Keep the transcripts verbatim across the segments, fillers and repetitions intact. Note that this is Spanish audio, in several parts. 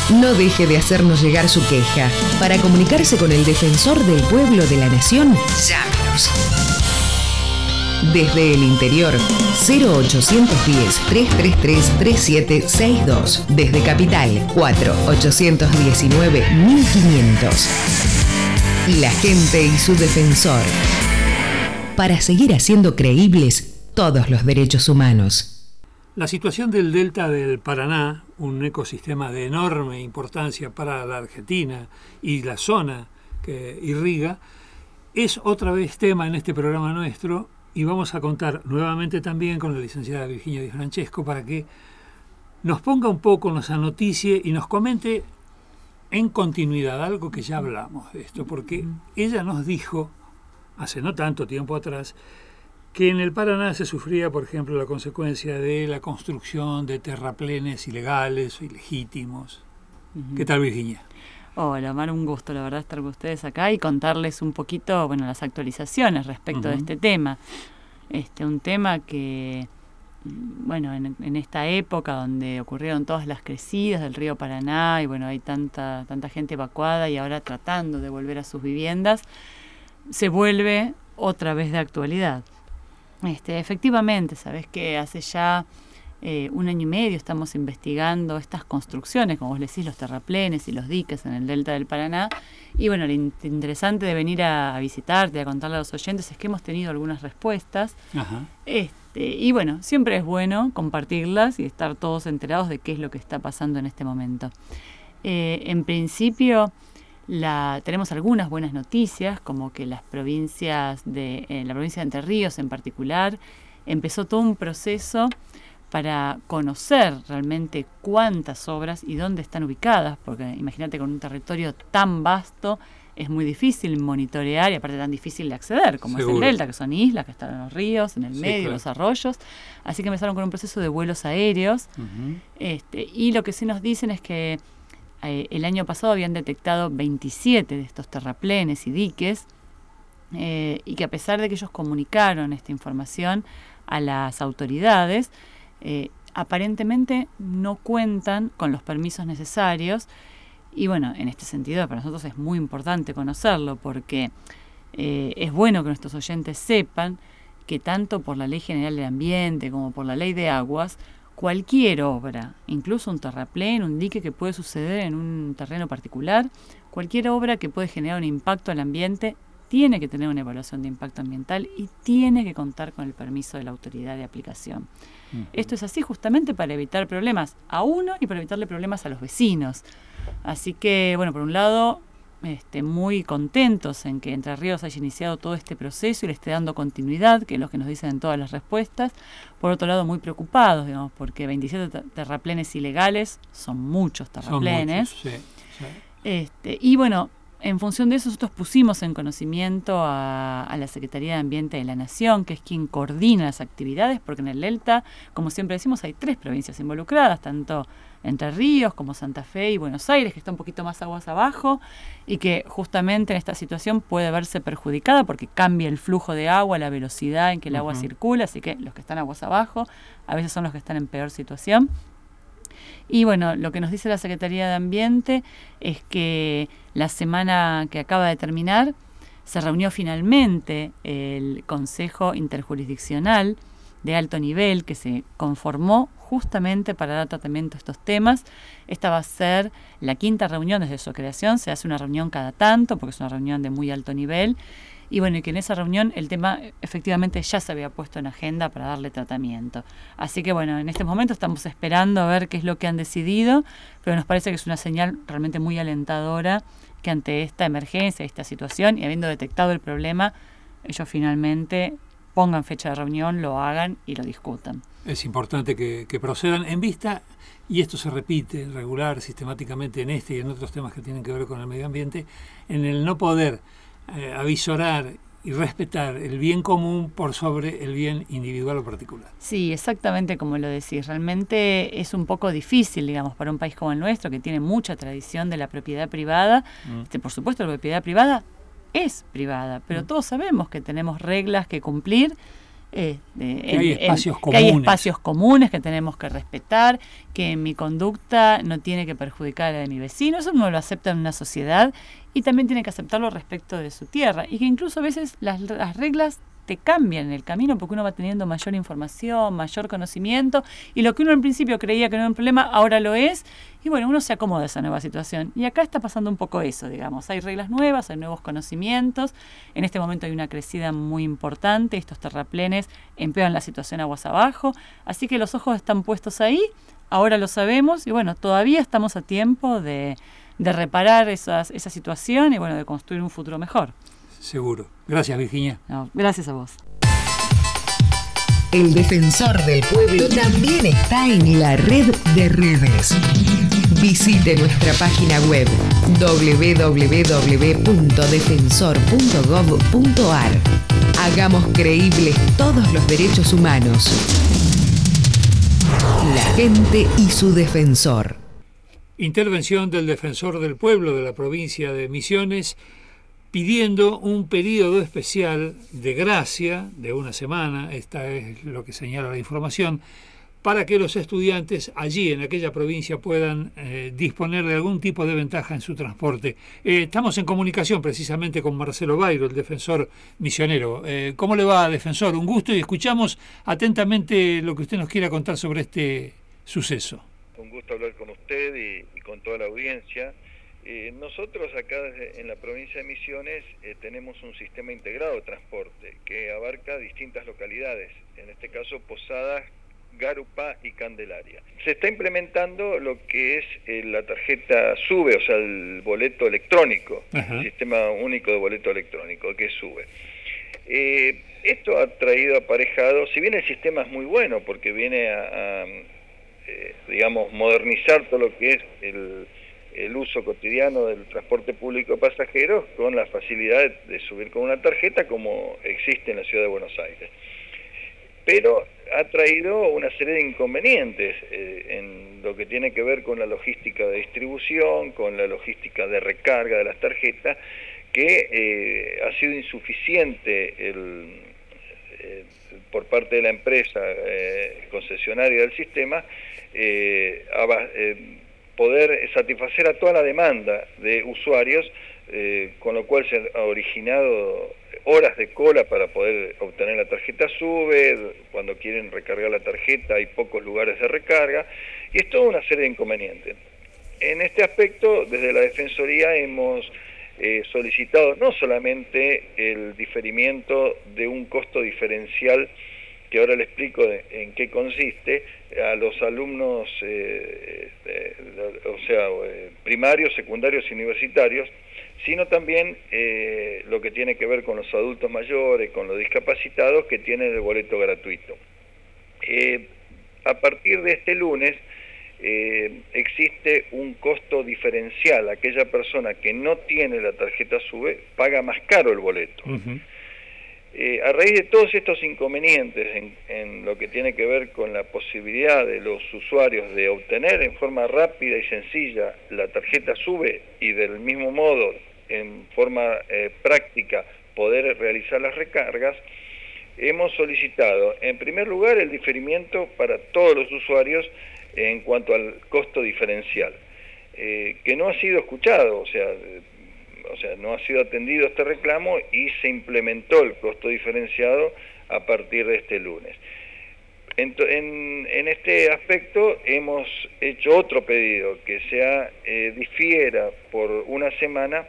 No deje de hacernos llegar su queja. Para comunicarse con el defensor del pueblo de la nación, llámenos. Desde el interior, cero ochocientos diez, trescientos treinta y tres, treinta y siete sesenta y dos. Desde Capital, cuatro ochocientos diecinueve, mil quinientos. La gente y su defensor. Para seguir haciendo creíbles todos los derechos humanos. La situación del delta del Paraná, un ecosistema de enorme importancia para la Argentina y la zona que irriga, es otra vez tema en este programa nuestro y vamos a contar nuevamente también con la licenciada Virginia Di Francesco para que nos ponga un poco, nos anoticie y nos comente en continuidad algo que ya hablamos de esto, porque ella nos dijo hace no tanto tiempo atrás que en el Paraná se sufría, por ejemplo, la consecuencia de la construcción de terraplenes ilegales o ilegítimos. Uh-huh. ¿Qué tal, Virginia? Hola, Omar, un gusto, la verdad, estar con ustedes acá y contarles un poquito, bueno, las actualizaciones respecto uh-huh. de este tema. Este, un tema que, bueno, en, en esta época donde ocurrieron todas las crecidas del río Paraná y, bueno, hay tanta, tanta gente evacuada y ahora tratando de volver a sus viviendas, se vuelve otra vez de actualidad. Este, efectivamente, sabes que hace ya eh, un año y medio estamos investigando estas construcciones, como vos decís, los terraplenes y los diques en el delta del Paraná. Y bueno, lo in- interesante de venir a, a visitarte, a contarle a los oyentes, es que hemos tenido algunas respuestas. Ajá. Este, y bueno, siempre es bueno compartirlas y estar todos enterados de qué es lo que está pasando en este momento. Eh, en principio... La, tenemos algunas buenas noticias, como que las provincias de, en la provincia de Entre Ríos en particular, empezó todo un proceso para conocer realmente cuántas obras y dónde están ubicadas, porque imagínate con un territorio tan vasto es muy difícil monitorear y aparte tan difícil de acceder, como Seguro. Es el delta, que son islas, que están en los ríos, en el sí, medio, claro. los arroyos. Así que empezaron con un proceso de vuelos aéreos. Uh-huh. este, y lo que sí nos dicen es que Eh, el año pasado habían detectado veintisiete de estos terraplenes y diques eh, y que a pesar de que ellos comunicaron esta información a las autoridades, eh, aparentemente no cuentan con los permisos necesarios y bueno, en este sentido para nosotros es muy importante conocerlo porque eh, es bueno que nuestros oyentes sepan que tanto por la Ley General del Ambiente como por la Ley de Aguas, cualquier obra, incluso un terraplén, un dique que puede suceder en un terreno particular, cualquier obra que puede generar un impacto al ambiente, tiene que tener una evaluación de impacto ambiental y tiene que contar con el permiso de la autoridad de aplicación. Uh-huh. Esto es así justamente para evitar problemas a uno y para evitarle problemas a los vecinos. Así que, bueno, por un lado, este, muy contentos en que Entre Ríos haya iniciado todo este proceso y le esté dando continuidad, que es lo que nos dicen en todas las respuestas. Por otro lado, muy preocupados, digamos, porque veintisiete terraplenes ilegales son muchos terraplenes. Son muchos, sí, sí. Este, y bueno, en función de eso nosotros pusimos en conocimiento a, a la Secretaría de Ambiente de la Nación, que es quien coordina las actividades, porque en el delta, como siempre decimos, hay tres provincias involucradas, tanto Entre Ríos como Santa Fe y Buenos Aires, que está un poquito más aguas abajo y que justamente en esta situación puede verse perjudicada porque cambia el flujo de agua, la velocidad en que el uh-huh. agua circula, así que los que están aguas abajo a veces son los que están en peor situación. Y bueno, lo que nos dice la Secretaría de Ambiente es que la semana que acaba de terminar se reunió finalmente el Consejo Interjurisdiccional de alto nivel que se conformó justamente para dar tratamiento a estos temas. Esta va a ser la quinta reunión desde su creación, se hace una reunión cada tanto porque es una reunión de muy alto nivel. Y bueno, y que en esa reunión el tema efectivamente ya se había puesto en agenda para darle tratamiento. Así que bueno, en este momento estamos esperando a ver qué es lo que han decidido, pero nos parece que es una señal realmente muy alentadora que ante esta emergencia, esta situación, y habiendo detectado el problema, ellos finalmente pongan fecha de reunión, lo hagan y lo discutan. Es importante que, que procedan en vista, y esto se repite regular, sistemáticamente en este y en otros temas que tienen que ver con el medio ambiente, en el no poder Eh, avisorar y respetar el bien común por sobre el bien individual o particular. Sí, exactamente como lo decís. Realmente es un poco difícil, digamos, para un país como el nuestro, que tiene mucha tradición de la propiedad privada. Mm. Este, por supuesto, la propiedad privada es privada, pero mm. todos sabemos que tenemos reglas que cumplir Eh, eh, que, hay en, espacios en, comunes. que hay espacios comunes que tenemos que respetar, que mi conducta no tiene que perjudicar a la de mi vecino, eso uno lo acepta en una sociedad y también tiene que aceptarlo respecto de su tierra, y que incluso a veces las, las reglas te cambian en el camino porque uno va teniendo mayor información, mayor conocimiento, y lo que uno en principio creía que no era un problema, ahora lo es, y bueno, uno se acomoda a esa nueva situación. Y acá está pasando un poco eso, digamos, hay reglas nuevas, hay nuevos conocimientos, en este momento hay una crecida muy importante, estos terraplenes empeoran la situación aguas abajo, así que los ojos están puestos ahí, ahora lo sabemos, y bueno, todavía estamos a tiempo de, de reparar esas, esa situación y bueno, de construir un futuro mejor. Seguro. Gracias, Virginia. No, gracias a vos. El Defensor del Pueblo también está en la red de redes. Visite nuestra página web doble u doble u doble u punto defensor punto gob punto ar. Hagamos creíbles todos los derechos humanos. La gente y su defensor. Intervención del Defensor del Pueblo de la provincia de Misiones, pidiendo un periodo especial de gracia de una semana, esta es lo que señala la información, para que los estudiantes allí en aquella provincia puedan eh, disponer de algún tipo de ventaja en su transporte. Eh, estamos en comunicación precisamente con Marcelo Bairo, el defensor misionero. Eh, ¿Cómo le va, defensor? Un gusto, y escuchamos atentamente lo que usted nos quiera contar sobre este suceso. Un gusto hablar con usted y, y con toda la audiencia. Eh, nosotros acá en la provincia de Misiones eh, tenemos un sistema integrado de transporte que abarca distintas localidades, en este caso Posadas, Garupa y Candelaria. Se está implementando lo que es eh, la tarjeta SUBE, o sea, el boleto electrónico, Ajá. el sistema único de boleto electrónico, que es SUBE. Eh, esto ha traído aparejado, si bien el sistema es muy bueno porque viene a, a eh, digamos, modernizar todo lo que es el el uso cotidiano del transporte público de pasajeros con la facilidad de, de subir con una tarjeta como existe en la ciudad de Buenos Aires. Pero ha traído una serie de inconvenientes eh, en lo que tiene que ver con la logística de distribución, con la logística de recarga de las tarjetas, que eh, ha sido insuficiente el, eh, por parte de la empresa eh, concesionaria del sistema, eh, aba, eh, poder satisfacer a toda la demanda de usuarios, eh, con lo cual se ha originado horas de cola para poder obtener la tarjeta SUBE. Cuando quieren recargar la tarjeta hay pocos lugares de recarga, y es toda una serie de inconvenientes. En este aspecto, desde la Defensoría hemos eh, solicitado no solamente el diferimiento de un costo diferencial, que ahora le explico de, en qué consiste, a los alumnos, eh, eh, o sea, eh, primarios, secundarios y universitarios, sino también eh, lo que tiene que ver con los adultos mayores, con los discapacitados que tienen el boleto gratuito. Eh, a partir de este lunes eh, existe un costo diferencial. Aquella persona que no tiene la tarjeta SUBE paga más caro el boleto. Uh-huh. Eh, a raíz de todos estos inconvenientes en, en lo que tiene que ver con la posibilidad de los usuarios de obtener en forma rápida y sencilla la tarjeta SUBE, y del mismo modo en forma eh, práctica poder realizar las recargas, hemos solicitado en primer lugar el diferimiento para todos los usuarios en cuanto al costo diferencial, eh, que no ha sido escuchado, o sea, O sea, no ha sido atendido este reclamo y se implementó el costo diferenciado a partir de este lunes. En, en, en este aspecto hemos hecho otro pedido, que sea eh, difiera por una semana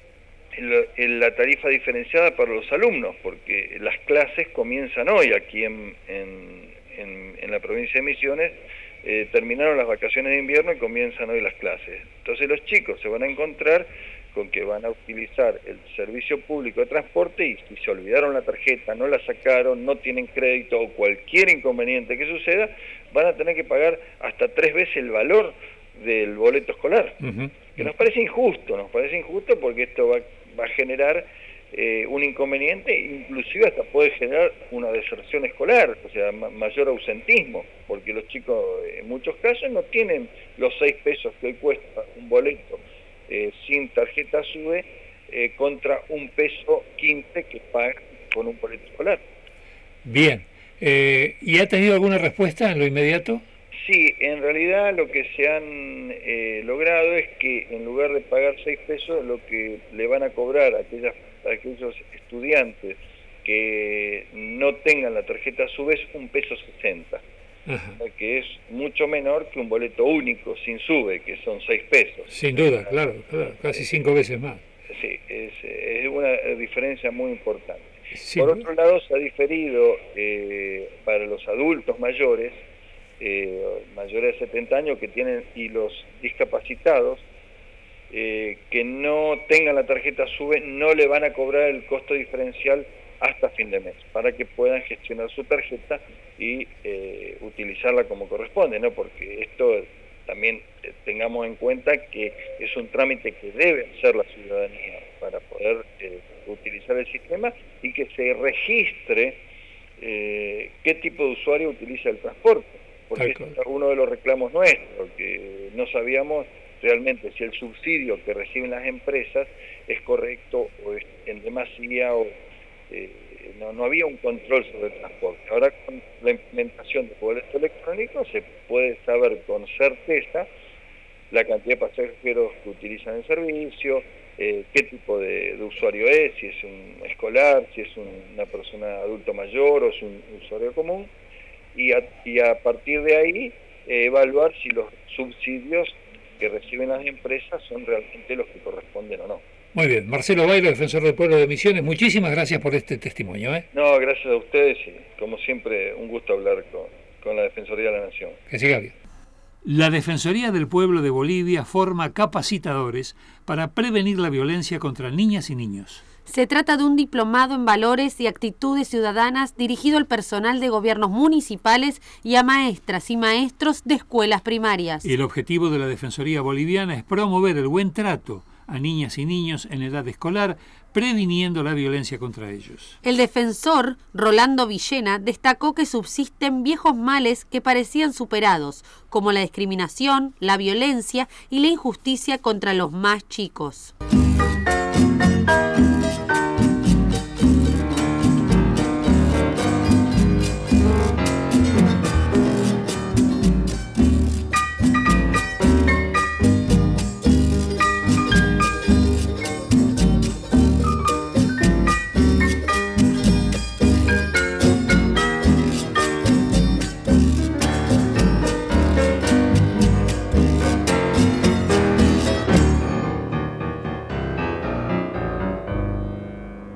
el, el, la tarifa diferenciada para los alumnos, porque las clases comienzan hoy aquí en, en, en, en la provincia de Misiones. Eh, terminaron las vacaciones de invierno y comienzan hoy las clases. Entonces los chicos se van a encontrar con que van a utilizar el servicio público de transporte, y si se olvidaron la tarjeta, no la sacaron, no tienen crédito o cualquier inconveniente que suceda, van a tener que pagar hasta tres veces el valor del boleto escolar. Uh-huh. Que nos parece injusto, nos parece injusto porque esto va, va a generar eh, un inconveniente, inclusive hasta puede generar una deserción escolar, o sea, ma- mayor ausentismo, porque los chicos en muchos casos no tienen los seis pesos que hoy cuesta un boleto Eh, sin tarjeta SUBE, eh, contra un peso quince que paga con un boleto escolar. Bien. Eh, ¿Y ha tenido alguna respuesta en lo inmediato? Sí, en realidad lo que se han eh, logrado es que en lugar de pagar seis pesos, lo que le van a cobrar a, aquellas, a aquellos estudiantes que no tengan la tarjeta SUBE es un peso sesenta, que es mucho menor que un boleto único sin SUBE, que son seis pesos. Sin duda, claro, claro, casi cinco veces más. Sí, es, es una diferencia muy importante. Sí. Por otro lado, se ha diferido eh, para los adultos mayores, eh, mayores de setenta años que tienen, y los discapacitados, eh, que no tengan la tarjeta SUBE, no le van a cobrar el costo diferencial hasta fin de mes, para que puedan gestionar su tarjeta y eh, utilizarla como corresponde, ¿no? Porque esto también eh, tengamos en cuenta que es un trámite que debe hacer la ciudadanía para poder eh, utilizar el sistema y que se registre eh, qué tipo de usuario utiliza el transporte, porque es uno de los reclamos nuestros, que no sabíamos realmente si el subsidio que reciben las empresas es correcto o es en demasía o Eh, no, no había un control sobre el transporte. Ahora con la implementación del boleto electrónico se puede saber con certeza la cantidad de pasajeros que utilizan el servicio, eh, qué tipo de, de usuario es, si es un escolar, si es un, una persona adulto mayor o es un usuario común, y a, y a partir de ahí eh, evaluar si los subsidios que reciben las empresas son realmente los que corresponden o no. Muy bien, Marcelo Bailo, defensor del pueblo de Misiones, muchísimas gracias por este testimonio. ¿eh? No, gracias a ustedes y como siempre un gusto hablar con, con la Defensoría de la Nación. Que siga bien. La Defensoría del Pueblo de Bolivia forma capacitadores para prevenir la violencia contra niñas y niños. Se trata de un diplomado en valores y actitudes ciudadanas dirigido al personal de gobiernos municipales y a maestras y maestros de escuelas primarias. Y el objetivo de la Defensoría Boliviana es promover el buen trato a niñas y niños en edad escolar, previniendo la violencia contra ellos. El defensor, Rolando Villena, destacó que subsisten viejos males que parecían superados, como la discriminación, la violencia y la injusticia contra los más chicos.